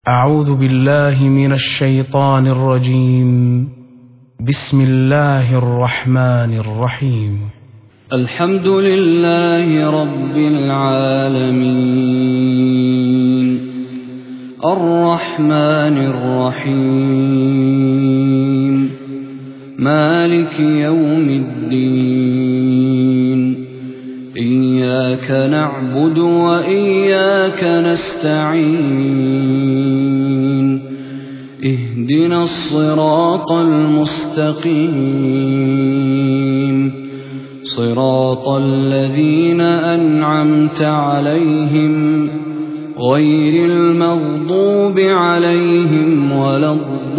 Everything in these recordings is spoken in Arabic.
أعوذ بالله من الشيطان الرجيم. بسم الله الرحمن الرحيم. الحمد لله رب العالمين الرحمن الرحيم مالك يوم الدين إياك نعبد وإياك نستعين اهدنا الصراط المستقيم صراط الذين أنعمت عليهم غير المغضوب عليهم ولا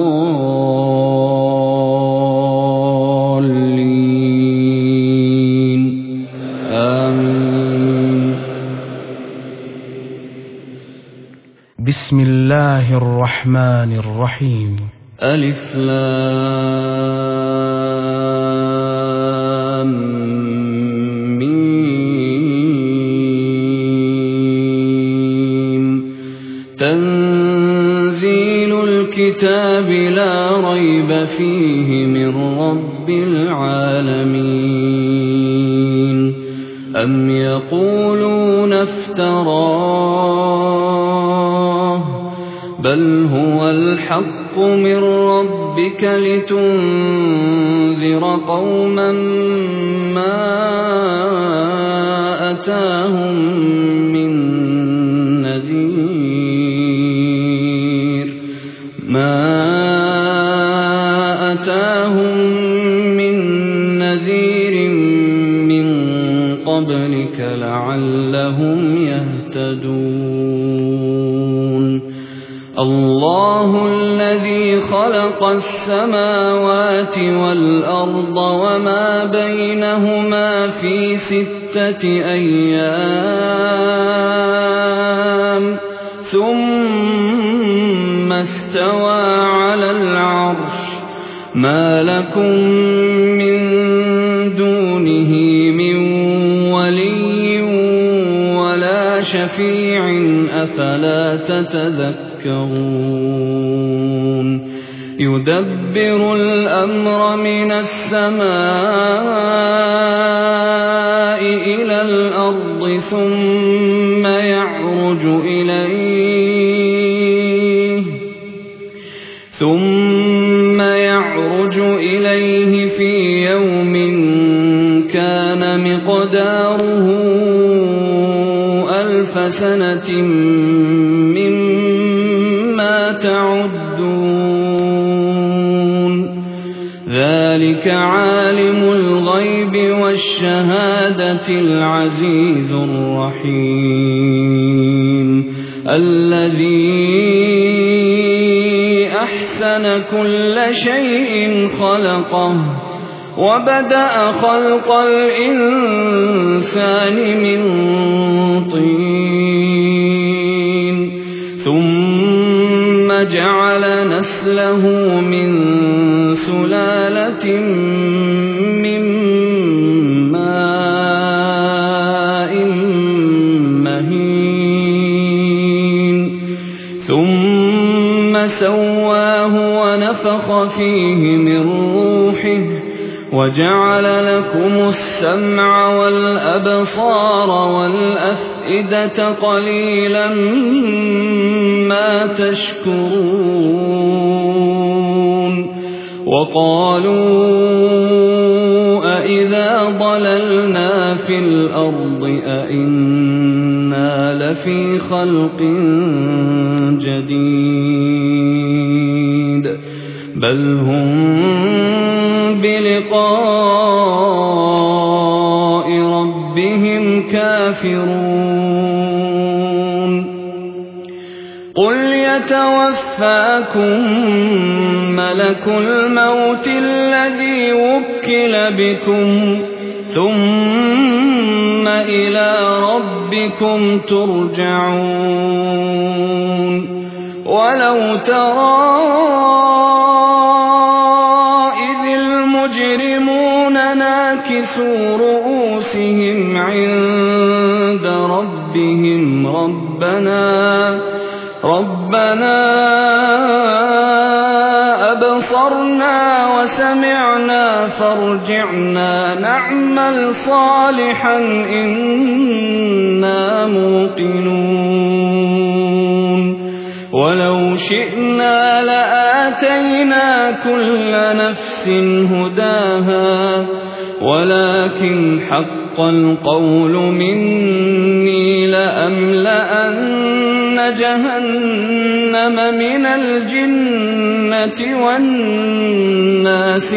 الضالين آمين. بسم الله الرحمن الرحيم. ألف لام ميم تنزيل الكتاب لا ريب فيه من رب العالمين. أم يقولون افتراه بل هو الحق من ربك لتنذر قوما ما أتاهم من نذير من قبلك لعلهم يهتدون. الله الذي خلق السماوات والأرض وما بينهما في 6 أيام ثم استوى على العرش ما لكم من دونه من ولي ولا شفيع أفلا تتذكرون. يدبر الأمر من السماء إلى الأرض ثم يعرج إليه في يوم كان مقداره 1000 سنة مما تعدون. ذلك عالم الغيب والشهادة العزيز الرحيم الذي أحسن كل شيء خلقه وبدأ خلق الإنسان من طين ثم جعل نسله من سلالة من ماء مهين ثم سواه ونفخ فيه من روحه وجعل لكم السمع والأبصار والأفئدة قليلا ما تشكرون. وقالوا أإذا ضللنا في الأرض أإنا لفي خلق جديد بل هم بلقاء ربهم كافرون. قل يتوفاكم ملك الموت الذي وكل بكم ثم إلى ربكم ترجعون. ولو ترى المجرمون ناكسوا رؤوسهم عند ربهم ربنا ربنا أبصرنا وسمعنا فارجعنا نعمل صالحا إنا موقنون ولو شئنا لآتينا كل نفس هداها ولكن حق القول مني لأملأن جهنم من الجنة والناس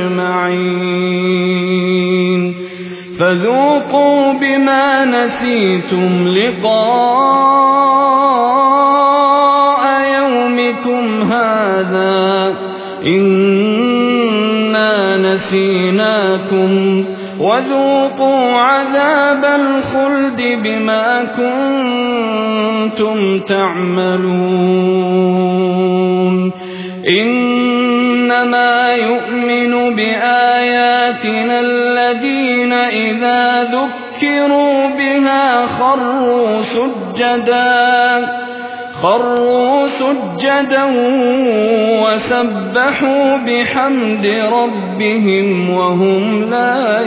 أجمعين فذوقوا بما نسيتم لقاء يومكم هذا إنا نسيناكم وذوقوا عذاب الخلد بما كنتم تعملون إنما يؤمن بآياتنا الذين إذا ذكروا بها خروا سجدا وسبحوا بحمد ربهم وهم لا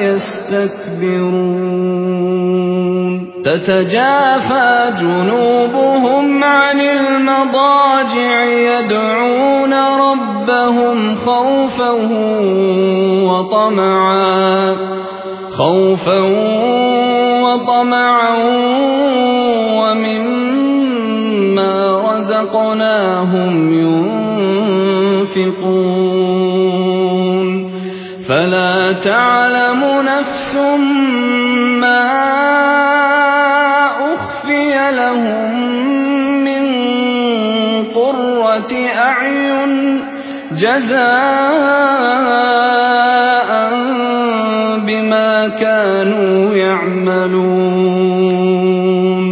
يستكبرون تتجافى جنوبهم عن المضاجع يدعون ربهم خوفا وطمعا ومما رزقناهم ينفقون فلا تعلم نفس ما أخفي لهم من قرة أعين جزاء بما كانوا يعملون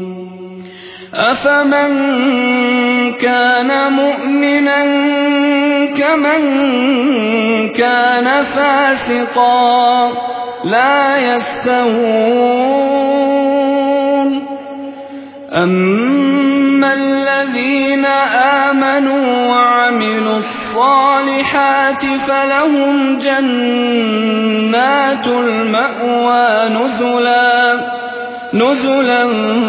أفمن كان مؤمنا كمن كان فاسقا لا يستوون أما الذين آمنوا وعملوا الصالحات فلهم جنات المأوى نزلا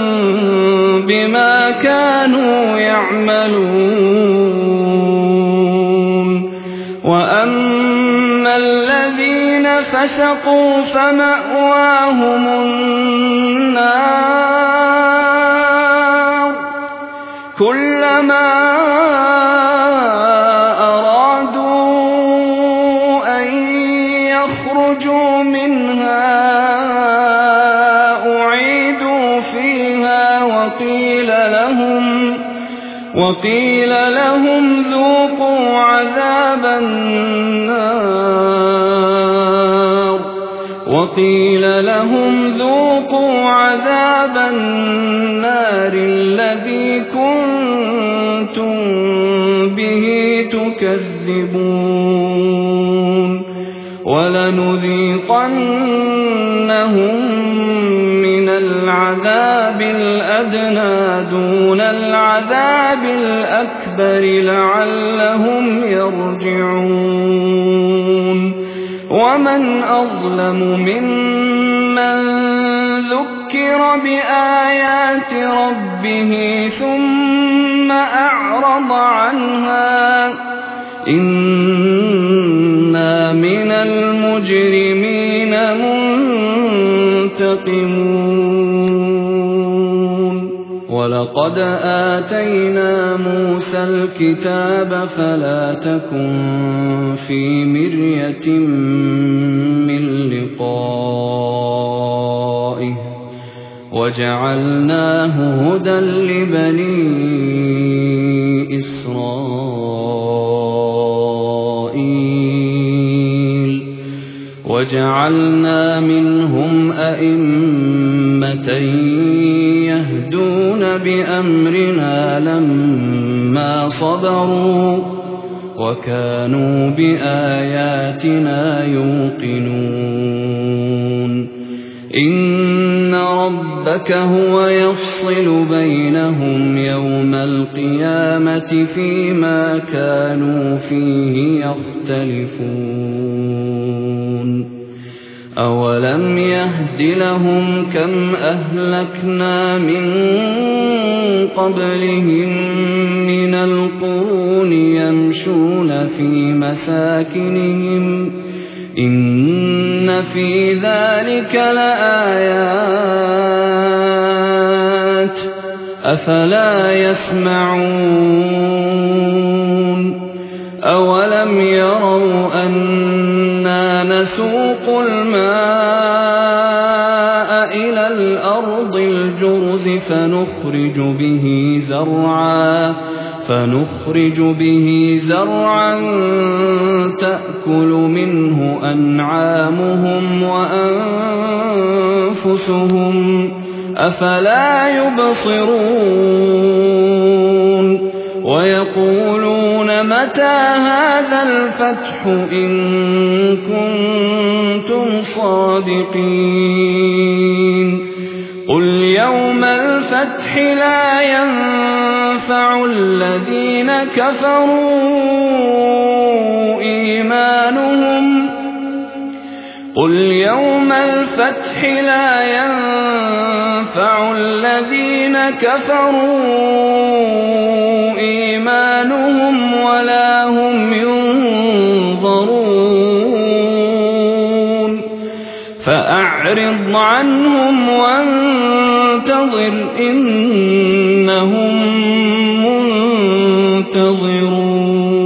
بما كانوا يعملون وأما الذين فسقوا فمأواهم النار كلما أرادوا أن يخرجوا منها أعيدوا فيها وقيل لهم ذوقوا عذاب النار الذي كنتم به تكذبون ولنذيقنهم من العذاب الأدنى دون العذاب الأكبر لعلهم يرجعون ومن أظلم ممن ذكر بآيات ربه ثم أعرض عنها إنا من المجرمين منتقمون ولقد آتينا موسى الكتاب فلا تكن في مرية من لقائه وجعلناه هدى لبني إسرائيل وجعلنا منهم أئمة يهدون بأمرنا لما صبروا وكانوا بآياتنا يوقنون إن ربك هو يفصل بينهم يوم القيامة فيما كانوا فيه يختلفون أولم يهد لهم كم أهلكنا من قبلهم من القرون يمشون في مساكنهم إن في ذلك لآيات أفلا يسمعون أولم يروا أنا نسوق الماء إلى الأرض الجرز فنخرج به زرعا تأكل منه أنعامهم وأنفسهم أفلا يبصرون ويقولون متى هذا الفتح إن كنتم صادقين قل يوم الفتح لا ينفع الذين كفروا إيمانهم ولا هم ينظرون فأعرض عنهم وانتظر إنهم منتظرون